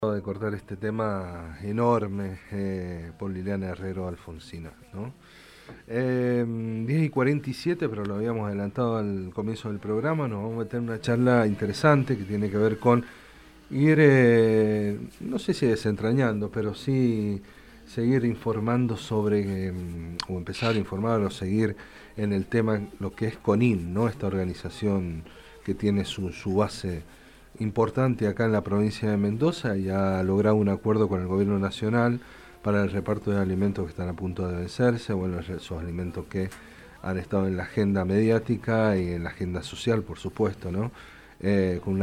De cortar este tema enorme por Liliana Herrero Alfonsina, ¿no? 10:47, pero lo habíamos adelantado al comienzo del programa. Nos vamos a meter en una charla interesante que tiene que ver con ir, no sé si desentrañando, pero sí seguir informando sobre, o empezar a informar o seguir en el tema lo que es CONIN, ¿no? Esta organización que tiene su base importante acá en la provincia de Mendoza y ha logrado un acuerdo con el gobierno nacional para el reparto de alimentos que están a punto de vencerse, bueno, esos alimentos que han estado en la agenda mediática y en la agenda social, por supuesto, ¿no? Con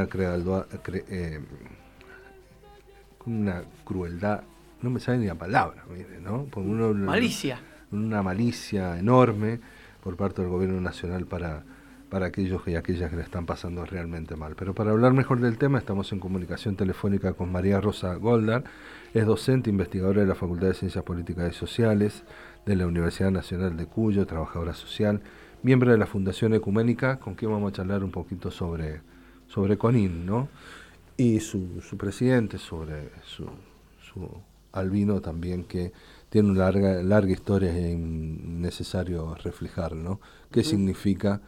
con una crueldad, no me sale ni la palabra, mire, ¿no? Malicia. Una malicia enorme por parte del gobierno nacional para aquellos y aquellas que le están pasando realmente mal. Pero para hablar mejor del tema estamos en comunicación telefónica con María Rosa Goldar, es docente, investigadora de la Facultad de Ciencias Políticas y Sociales de la Universidad Nacional de Cuyo, trabajadora social, miembro de la Fundación Ecuménica, con quien vamos a charlar un poquito sobre CONIN, ¿no? Y su presidente, sobre su albino también, que tiene una larga historia y es necesario reflejar, ¿no? ¿Qué significa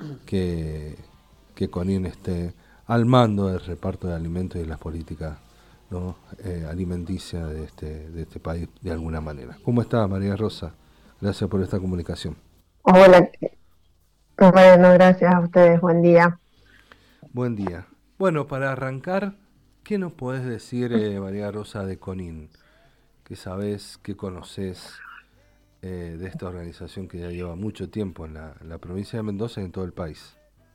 que CONIN esté al mando del reparto de alimentos y de las políticas, ¿no? Alimenticia de este país de alguna manera? ¿Cómo está, María Rosa? Gracias por esta comunicación. Hola, bueno, gracias a ustedes, buen día. Buen día. Bueno, para arrancar, ¿qué nos podés decir, María Rosa, de CONIN? ¿Qué sabés, qué conocés de esta organización que ya lleva mucho tiempo en la provincia de Mendoza y en todo el país?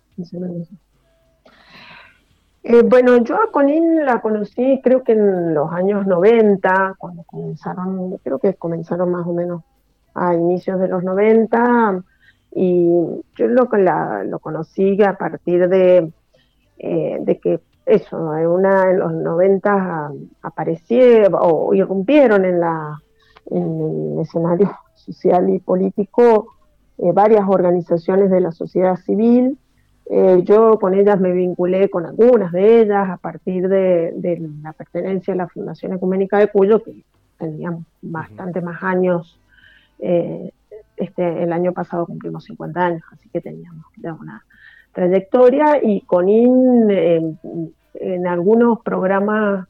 Bueno, yo a Conin la conocí creo que en los años 90, cuando comenzaron, creo que comenzaron más o menos a inicios de los 90, y yo lo conocí a partir de que eso, en los 90 aparecieron o irrumpieron en el escenario social y político varias organizaciones de la sociedad civil. Yo con ellas me vinculé con algunas de ellas a partir de la pertenencia a la Fundación Ecuménica de Cuyo, que teníamos bastante más años. eh, el año pasado cumplimos 50 años, así que teníamos ya una trayectoria, y Conin en algunos programas,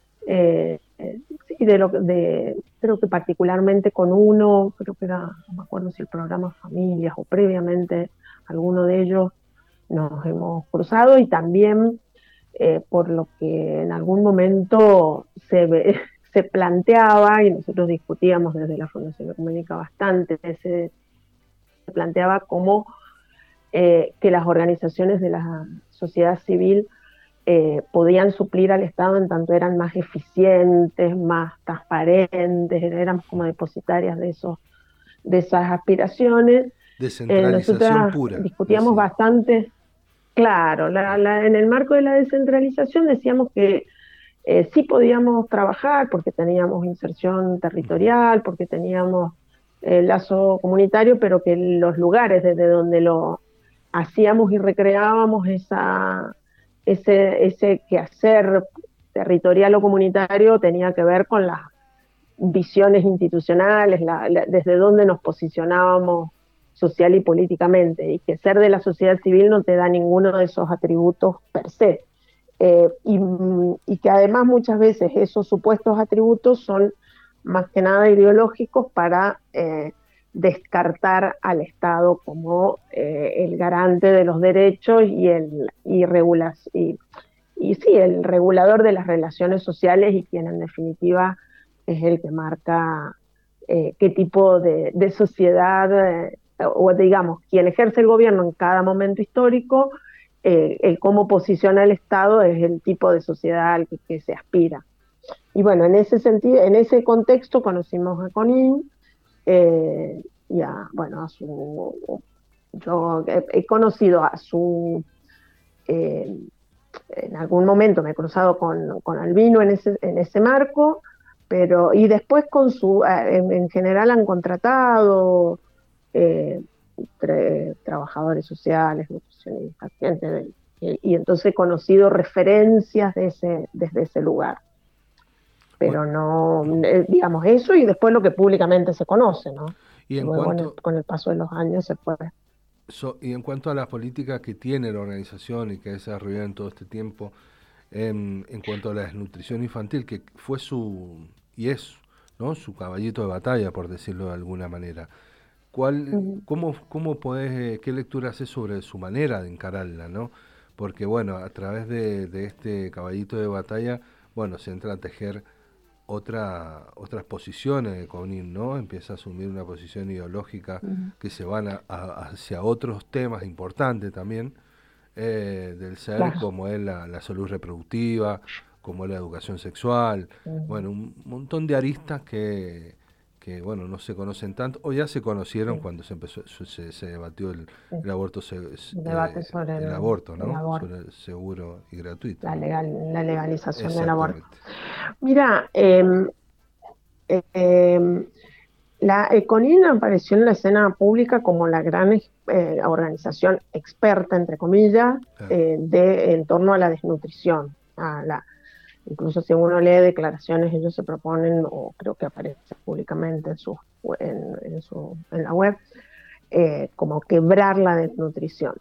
sí, creo que particularmente con uno, creo que era, no me acuerdo si el programa Familias o previamente alguno de ellos, nos hemos cruzado, y también por lo que en algún momento se planteaba, y nosotros discutíamos desde la Fundación Ecuménica bastante, se planteaba como que las organizaciones de la sociedad civil podían suplir al Estado en tanto eran más eficientes, más transparentes, éramos como depositarias de esas aspiraciones. Descentralización Nosotras pura, discutíamos decía. bastante, claro, en el marco de la descentralización decíamos que sí podíamos trabajar porque teníamos inserción territorial, porque teníamos lazo comunitario, pero que los lugares desde donde lo hacíamos y recreábamos ese quehacer territorial o comunitario tenía que ver con las visiones institucionales, desde donde nos posicionábamos social y políticamente, y que ser de la sociedad civil no te da ninguno de esos atributos per se. Y que además muchas veces esos supuestos atributos son más que nada ideológicos para descartar al Estado como el garante de los derechos y sí, el regulador de las relaciones sociales, y quien en definitiva es el que marca qué tipo de sociedad, o digamos, quien ejerce el gobierno en cada momento histórico, el cómo posiciona el Estado es el tipo de sociedad al que se aspira. Y bueno, en ese sentido, en ese contexto conocimos a Conin, y bueno, yo he conocido a eh, en algún momento me he cruzado con Albino en ese marco, y después en general han contratado eh, trabajadores sociales, nutricionistas, y entonces he conocido referencias desde ese lugar. pero no, digamos eso y después lo que públicamente se conoce, ¿no? Y en Luego cuanto, con el paso de los años se puede. y en cuanto a las políticas que tiene la organización y que ha desarrollado en todo este tiempo, en cuanto a la desnutrición infantil, que fue y es, ¿no?, su caballito de batalla, por decirlo de alguna manera. Ujú. ¿Cómo podés, qué lectura haces sobre su manera de encararla, ¿no? Porque, bueno, a través de este caballito de batalla, bueno, se entra a tejer otras posiciones de Conin, ¿no? Empieza a asumir una posición ideológica Ujú. que se van hacia otros temas importantes también, del ser, Claro. como es la salud reproductiva, como es la educación sexual, Ujú. bueno, un montón de aristas bueno, no se conocen tanto, o ya se conocieron Sí, cuando se debatió sí. el aborto, Un debate sobre el aborto, el ¿no? aborto, Sobre el seguro y gratuito, ¿no? la legalización del aborto. Exactamente. Mira, em, la Econin apareció en la escena pública como la gran organización experta, entre comillas, Claro. en torno a la desnutrición. Incluso si uno lee declaraciones, ellos se proponen, o creo que aparece públicamente en la web, como quebrar la desnutrición.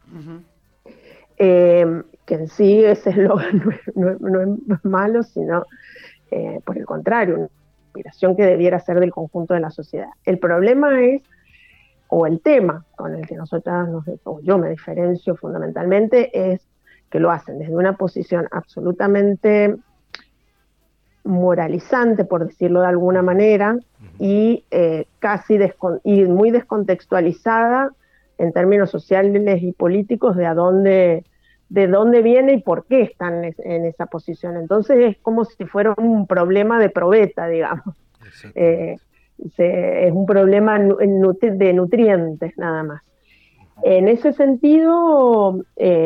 Que en sí ese eslogan no es malo, sino por el contrario, una aspiración que debiera ser del conjunto de la sociedad. El problema es, o el tema con el que o yo me diferencio fundamentalmente, es que lo hacen desde una posición absolutamente moralizante, por decirlo de alguna Ujú, manera, ujú. y y muy descontextualizada en términos sociales y políticos de dónde viene y por qué están en esa posición. Entonces es como si fuera un problema de probeta, digamos. Eh, Exactamente. es un problema de nutrientes nada más. En ese sentido,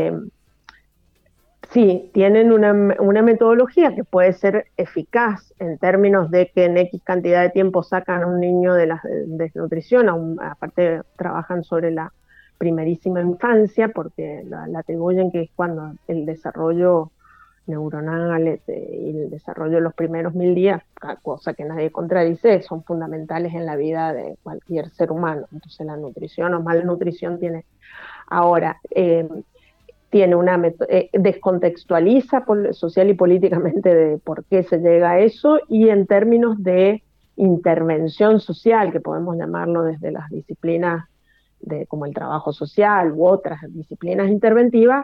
sí, tienen una metodología que puede ser eficaz en términos de que en X cantidad de tiempo sacan a un niño de la desnutrición, aparte trabajan sobre la primerísima infancia, porque la atribuyen que es cuando el desarrollo neuronal y el desarrollo de los primeros 1000 días, cosa que nadie contradice, son fundamentales en la vida de cualquier ser humano. Entonces la nutrición o malnutrición tiene. Ahora, tiene descontextualiza social y políticamente de por qué se llega a eso, y en términos de intervención social, que podemos llamarlo desde las disciplinas como el trabajo social u otras disciplinas interventivas,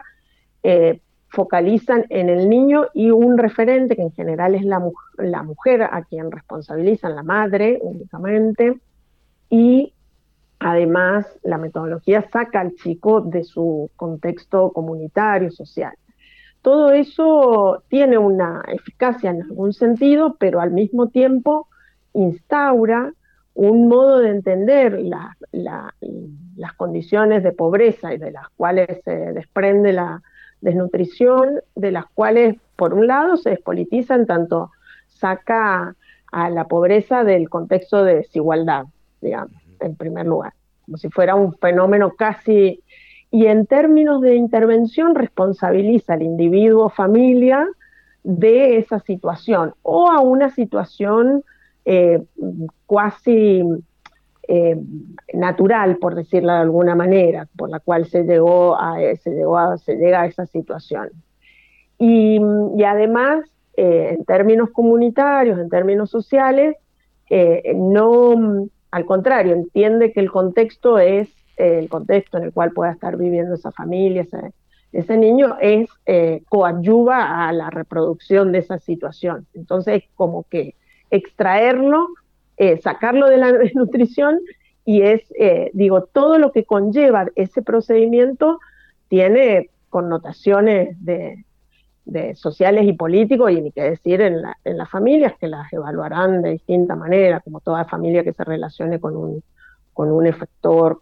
focalizan en el niño y un referente que en general es la mujer a quien responsabilizan, la madre únicamente, y además, la metodología saca al chico de su contexto comunitario, social. Todo eso tiene una eficacia en algún sentido, pero al mismo tiempo instaura un modo de entender las condiciones de pobreza y de las cuales se desprende la desnutrición, de las cuales, por un lado, se despolitiza en tanto saca a la pobreza del contexto de desigualdad, digamos, en primer lugar, como si fuera un fenómeno casi, y en términos de intervención responsabiliza al individuo, familia, de esa situación o a una situación cuasi eh, natural, por decirlo de alguna manera, por la cual se llega a esa situación. Y además, en términos comunitarios, en términos sociales, no, al contrario, entiende que el contexto es el contexto en el cual pueda estar viviendo esa familia, ese niño, coadyuva a la reproducción de esa situación. Entonces, como que extraerlo, sacarlo de la desnutrición, y digo, todo lo que conlleva ese procedimiento tiene connotaciones sociales y políticos, y ni qué decir en las familias, que las evaluarán de distinta manera, como toda familia que se relacione con un efector,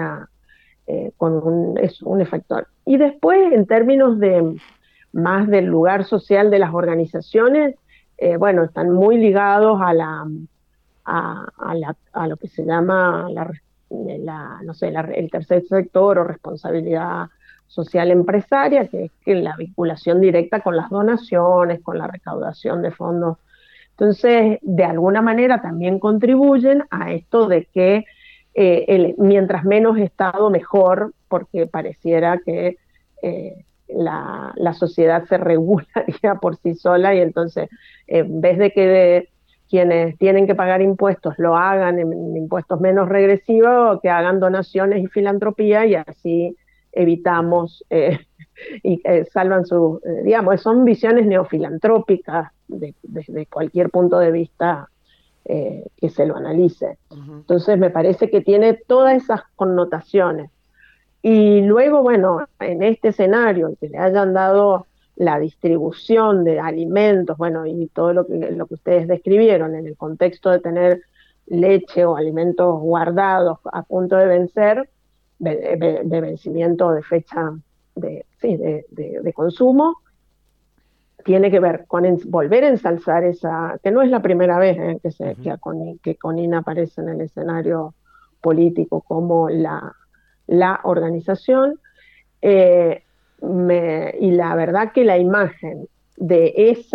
es un efector. Y después, en términos de más del lugar social de las organizaciones, bueno, están muy ligados a lo que se llama no sé, el tercer sector o responsabilidad social empresaria, que es que la vinculación directa con las donaciones, con la recaudación de fondos Entonces, de alguna manera también contribuyen a esto de que mientras menos Estado, mejor, porque pareciera que la sociedad se regularía por sí sola y entonces, en vez de que quienes tienen que pagar impuestos lo hagan en impuestos menos regresivos, que hagan donaciones y filantropía y así evitamos y salvan su, digamos, son visiones neofilantrópicas desde cualquier punto de vista que se lo analice. Entonces me parece que tiene todas esas connotaciones. Y luego, bueno, en este escenario, que le hayan dado la distribución de alimentos, bueno, y todo lo que ustedes describieron en el contexto de tener leche o alimentos guardados a punto de vencer, de vencimiento de fecha de consumo, tiene que ver con volver a ensalzar esa, que no es la primera vez que Conin aparece en el escenario político como la organización, y la verdad que la imagen de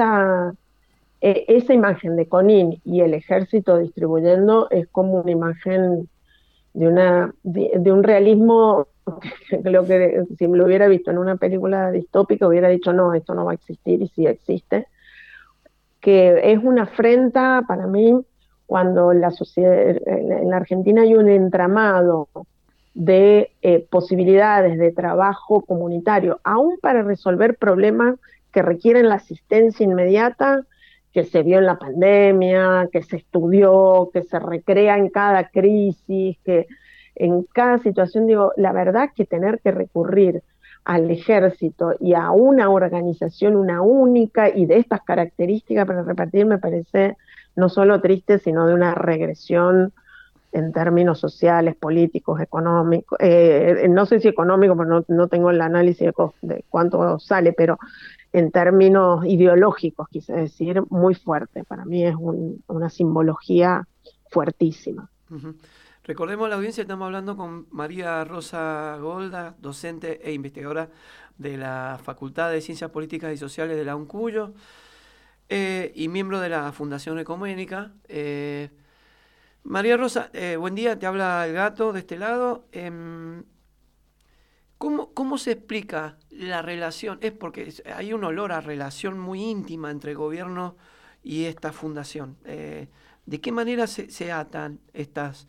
esa imagen de Conin y el ejército distribuyendo es como una imagen de un realismo que creo que si me lo hubiera visto en una película distópica hubiera dicho no, esto no va a existir, y sí existe, que es una afrenta para mí cuando la sociedad, en la Argentina hay un entramado de posibilidades de trabajo comunitario, aún para resolver problemas que requieren la asistencia inmediata, que se vio en la pandemia, que se estudió, que se recrea en cada crisis, que en cada situación, digo, la verdad que tener que recurrir al ejército y a una organización, una única y de estas características para repartir, me parece no solo triste, sino de una regresión en términos sociales, políticos, económicos, no sé si económico, pero no tengo el análisis de cuánto sale, pero en términos ideológicos, quise decir, muy fuerte. Para mí es una simbología fuertísima. Recordemos a la audiencia, estamos hablando con María Rosa Golda, docente e investigadora de la Facultad de Ciencias Políticas y Sociales de la UNCUYO y miembro de la Fundación Ecuménica. María Rosa, buen día, te habla el gato de este lado. ¿Cómo se explica la relación? Es porque hay un olor a relación muy íntima entre el gobierno y esta fundación. ¿De qué manera se atan estas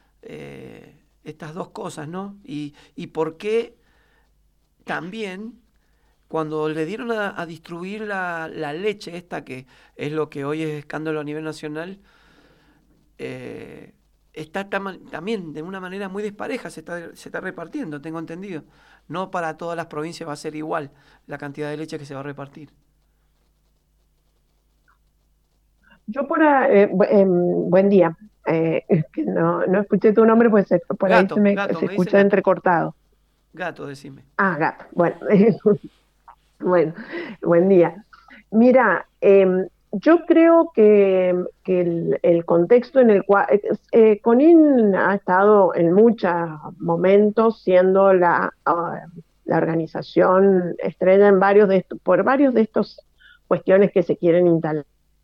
dos cosas, ¿no? Y por qué también cuando le dieron a distribuir la leche esta, que es lo que hoy es escándalo a nivel nacional, está también de una manera muy despareja, se está repartiendo, tengo entendido. No para todas las provincias va a ser igual la cantidad de leche que se va a repartir. Yo buen día. No escuché tu nombre, pues por Gato, ahí gato, se me escucha dicen entrecortado. Gato, decime. Ah, gato. Bueno, bueno, buen día. Mira, yo creo que el contexto en el cual CONIN ha estado en muchos momentos siendo la organización estrella en por varios de estos cuestiones que se quieren instalar.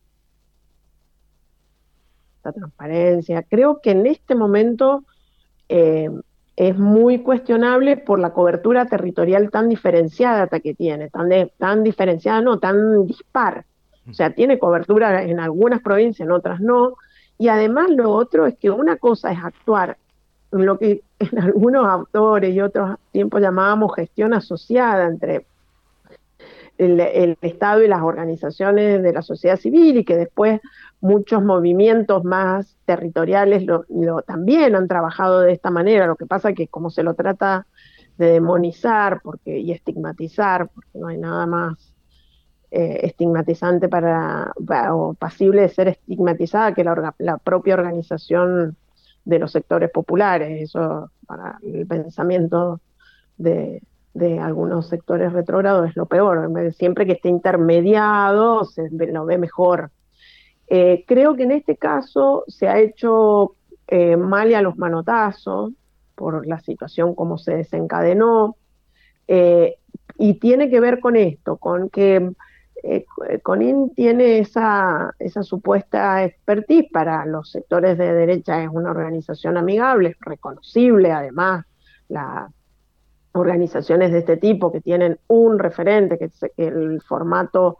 La transparencia. Creo que en este momento eh, es muy cuestionable por la cobertura territorial tan diferenciada que tiene, tan diferenciada, no, tan dispar. O sea, tiene cobertura en algunas provincias, en otras no. Y además lo otro es que una cosa es actuar en lo que en algunos autores y otros tiempos llamábamos gestión asociada entre el Estado y las organizaciones de la sociedad civil, y que después muchos movimientos más territoriales también han trabajado de esta manera. Lo que pasa es que como se lo trata de demonizar y estigmatizar, porque no hay nada más estigmatizante o pasible de ser estigmatizada que la propia organización de los sectores populares. Eso para el pensamiento de algunos sectores retrógrados es lo peor. Siempre que esté intermediado se lo ve mejor. Creo que en este caso se ha hecho mal y a los manotazos por la situación como se desencadenó, y tiene que ver con esto, con que CONIN tiene esa supuesta expertise para los sectores de derecha, es una organización amigable, reconocible además, las organizaciones de este tipo que tienen un referente, que el formato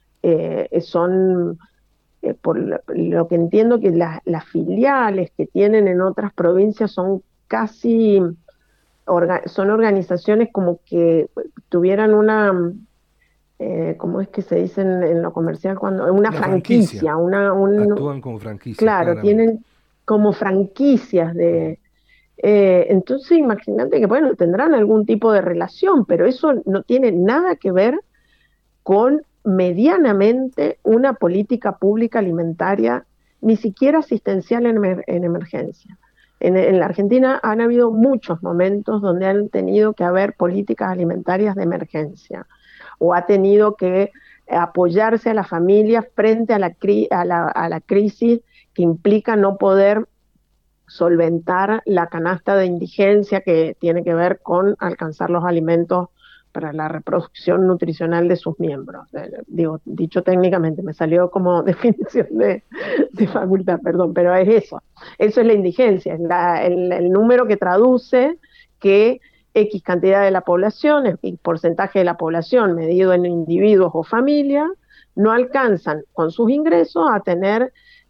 son, por lo que entiendo, que las filiales que tienen en otras provincias son casi, son organizaciones como que tuvieran una... ¿cómo es que se dice en lo comercial? Cuando una franquicia, actúan como franquicias, claro, claramente. tienen como franquicias de... entonces imagínate que, bueno, tendrán algún tipo de relación, pero eso no tiene nada que ver con medianamente una política pública alimentaria, ni siquiera asistencial en emergencia. En la Argentina han habido muchos momentos donde han tenido que haber políticas alimentarias de emergencia o ha tenido que apoyarse a la familia frente a la crisis que implica no poder solventar la canasta de indigencia que tiene que ver con alcanzar los alimentos para la reproducción nutricional de sus miembros. Digo, dicho técnicamente, me salió como definición de facultad, perdón, pero es eso. Eso es la indigencia, es el número que traduce que X cantidad de la población, X porcentaje de la población medido en individuos o familias, no alcanzan con sus ingresos a tener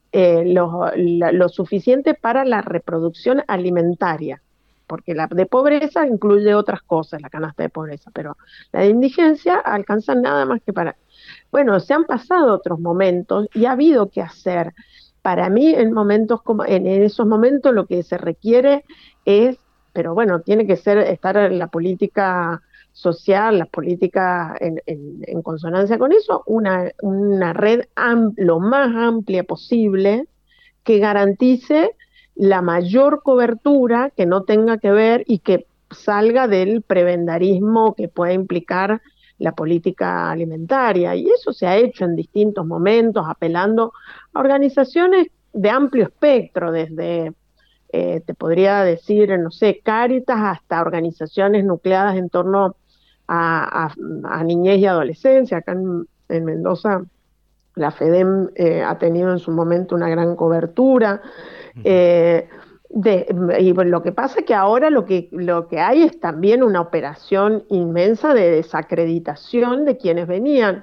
lo suficiente para la reproducción alimentaria, porque la de pobreza incluye otras cosas, la canasta de pobreza, pero la de indigencia alcanza nada más que para... Bueno, se han pasado otros momentos y ha habido que hacer. Para mí, en esos momentos lo que se requiere es, pero bueno, tiene que estar en la política social, las políticas en consonancia con eso, una red lo más amplia posible que garantice la mayor cobertura, que no tenga que ver y que salga del prebendarismo que puede implicar la política alimentaria. Y eso se ha hecho en distintos momentos, apelando a organizaciones de amplio espectro, desde, te podría decir, no sé, Cáritas, hasta organizaciones nucleadas en torno a niñez y adolescencia. Acá en Mendoza la FEDEM ha tenido en su momento una gran cobertura. Eh, y bueno, lo que pasa es que ahora lo que hay es también una operación inmensa de desacreditación de quienes venían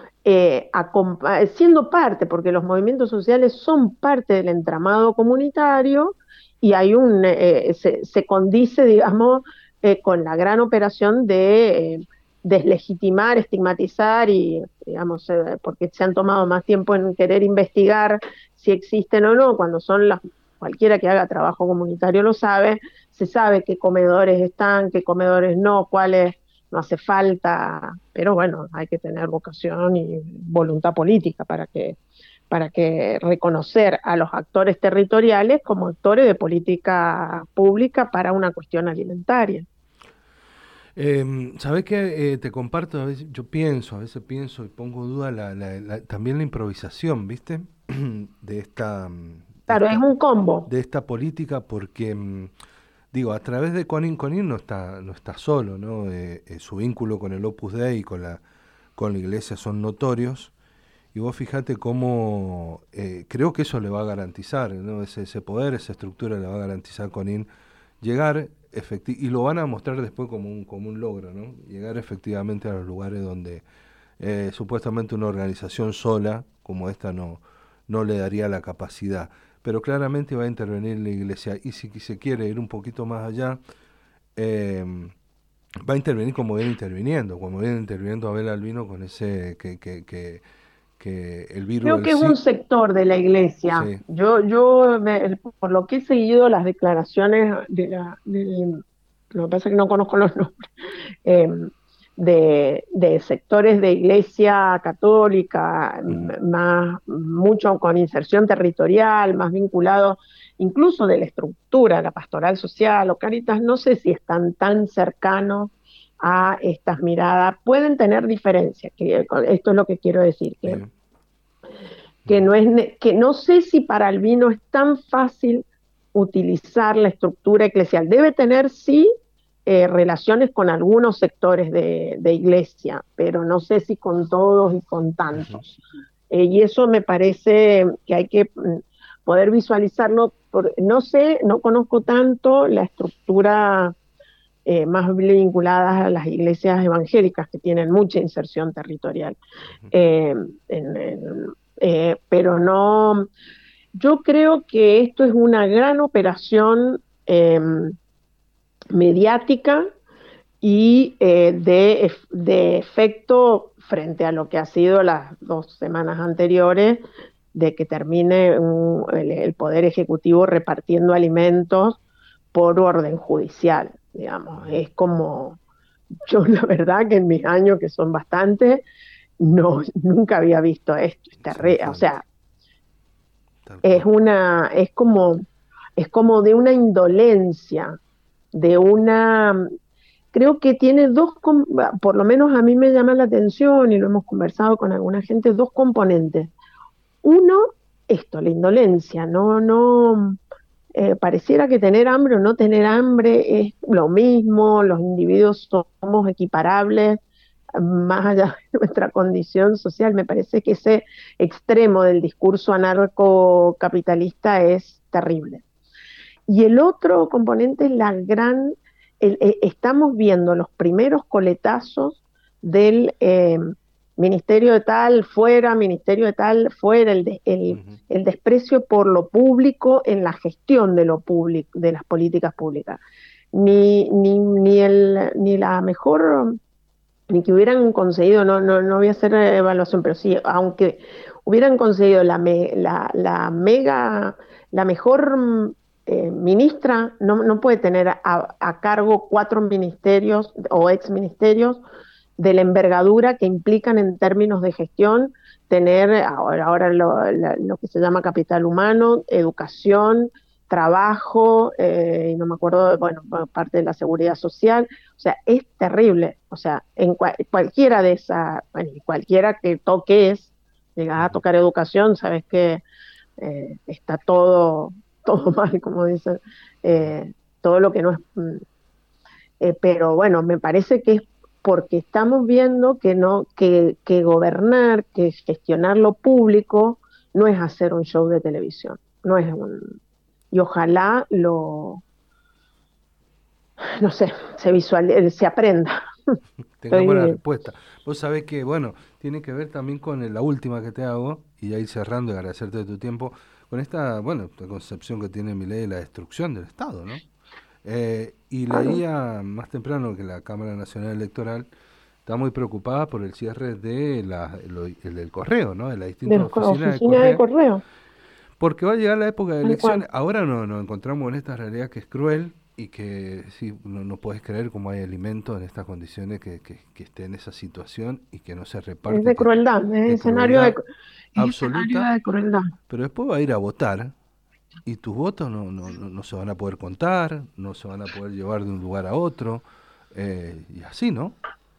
siendo parte, porque los movimientos sociales son parte del entramado comunitario y hay se condice, digamos, con la gran operación de deslegitimar, estigmatizar y, digamos, porque se han tomado más tiempo en querer investigar si existen o no, cuando son cualquiera que haga trabajo comunitario lo sabe, se sabe qué comedores están, qué comedores no, cuáles no hace falta, pero bueno, hay que tener vocación y voluntad política para que reconocer a los actores territoriales como actores de política pública para una cuestión alimentaria. ¿Sabés qué? Te comparto, a veces pienso y pongo en duda también la improvisación, ¿viste? de esta, Claro, es un combo. de esta política, porque digo, a través de Conin no está solo, ¿no? Su vínculo con el Opus Dei y con la iglesia son notorios. Y vos fijate cómo creo que eso le va a garantizar, ¿no? Ese poder, esa estructura le va a garantizar Conin llegar y lo van a mostrar después como un logro, ¿no? Llegar efectivamente a los lugares donde supuestamente una organización sola como esta no le daría la capacidad. Pero claramente va a intervenir la iglesia y si se quiere ir un poquito más allá, va a intervenir como viene interviniendo Abel Albino con ese que el virus Creo que es un sector de la iglesia. Sí. Por lo que he seguido las declaraciones lo que pasa es que no conozco los nombres, de sectores de iglesia católica, mucho con inserción territorial, más vinculado incluso de la estructura, la pastoral social o Cáritas, no sé si están tan cercanos a estas miradas. Pueden tener diferencias, esto es lo que quiero decir, que no sé si para Albino es tan fácil utilizar la estructura eclesial. Debe tener, sí, relaciones con algunos sectores de iglesia, pero no sé si con todos y con tantos. Y eso me parece que hay que poder visualizarlo. No sé, no conozco tanto la estructura más vinculadas a las iglesias evangélicas, que tienen mucha inserción territorial. Pero no, yo creo que esto es una gran operación mediática y de efecto frente a lo que ha sido las 2 semanas anteriores, de que termine el Poder Ejecutivo repartiendo alimentos por orden judicial, digamos. Es como, yo la verdad que en mis años, que son bastantes, nunca había visto esto. O sea, es como de una indolencia, creo que tiene por lo menos a mí me llama la atención, y lo hemos conversado con alguna gente, 2 componentes. Uno, la indolencia, pareciera que tener hambre o no tener hambre es lo mismo, los individuos somos equiparables, más allá de nuestra condición social. Me parece que ese extremo del discurso anarcocapitalista es terrible. Y el otro componente es estamos viendo los primeros coletazos del ministerio de tal fuera, ministerio de tal fuera, el desprecio por lo público en la gestión de lo público, de las políticas públicas. Ni que hubieran conseguido, no voy a hacer evaluación, pero sí, aunque hubieran conseguido la mejor ministra, no puede tener a cargo 4 ministerios o exministerios de la envergadura que implican en términos de gestión tener ahora lo que se llama capital humano, educación, trabajo, y no me acuerdo, bueno, parte de la seguridad social. O sea, es terrible. O sea, en cualquiera de esas, bueno, cualquiera que toques, llegas a tocar educación, sabes que está todo mal, como dicen, todo lo que no es. Pero bueno, me parece que es porque estamos viendo que gobernar, que gestionar lo público, no es hacer un show de televisión, y ojalá no sé, se aprenda. Tengamos la respuesta. Vos sabés que, bueno, tiene que ver también con la última que te hago, y ya ir cerrando y agradecerte de tu tiempo, con esta concepción que tiene Milei de la destrucción del Estado, ¿no? Y leía más temprano que la Cámara Nacional Electoral está muy preocupada por el cierre de del correo, ¿no? De las distintas oficinas de correo. Porque va a llegar la época de elecciones. Ahora nos encontramos en esta realidad que es cruel y que sí, no puedes creer cómo hay alimentos en estas condiciones que esté en esa situación y que no se reparte. Es de crueldad, es escenario absoluta, de crueldad. Pero después va a ir a votar y tus votos no se van a poder contar, no se van a poder llevar de un lugar a otro, y así, ¿no?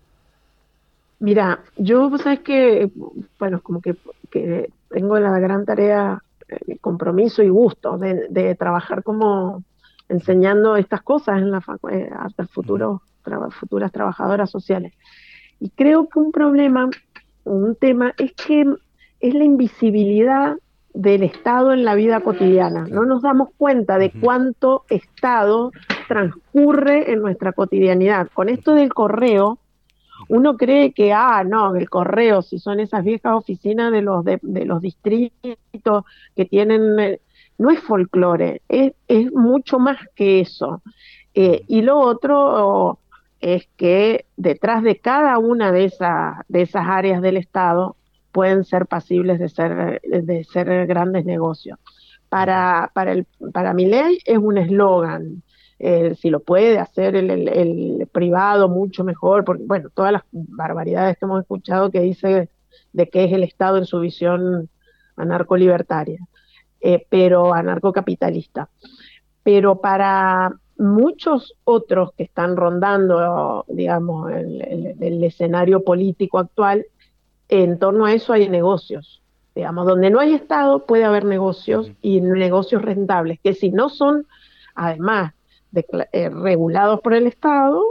Mira, vos sabés que, bueno, como que tengo la gran tarea, compromiso y gusto de trabajar como enseñando estas cosas en a futuras trabajadoras sociales. Y creo que un tema es que es la invisibilidad del Estado en la vida cotidiana. No nos damos cuenta de cuánto Estado transcurre en nuestra cotidianidad. Con esto del correo, uno cree que, el correo, si son esas viejas oficinas de los distritos que tienen, no es folclore, es mucho más que eso. Y lo otro es que detrás de cada una de esas áreas del Estado pueden ser pasibles de ser grandes negocios. Para Milei es un eslogan. Si lo puede hacer el privado, mucho mejor, porque, bueno, todas las barbaridades que hemos escuchado que dice de que es el Estado en su visión anarcolibertaria, pero anarcocapitalista. Pero para muchos otros que están rondando, digamos, el escenario político actual, en torno a eso hay negocios. Digamos, donde no hay Estado puede haber negocios, y negocios rentables, que si no son, además regulados por el Estado,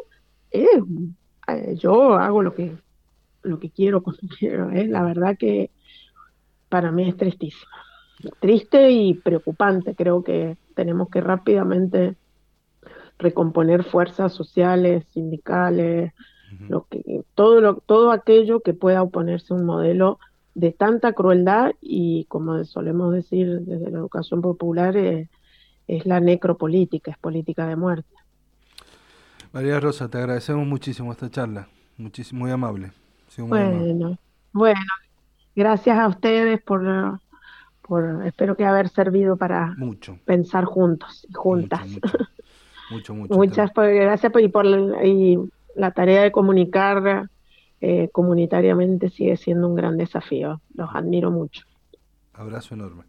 yo hago lo que quiero cuando quiero. La verdad que para mí es tristísimo. Triste y preocupante. Creo que tenemos que rápidamente recomponer fuerzas sociales, sindicales, todo aquello que pueda oponerse a un modelo de tanta crueldad y, como solemos decir desde la educación popular, es la necropolítica, es política de muerte. María Rosa, te agradecemos muchísimo esta charla, muchísimo, muy amable. Muy amable. Bueno, gracias a ustedes espero que haber servido para pensar juntos y juntas. Mucho. Muchas gracias y la tarea de comunicar comunitariamente sigue siendo un gran desafío. Los admiro mucho. Abrazo enorme.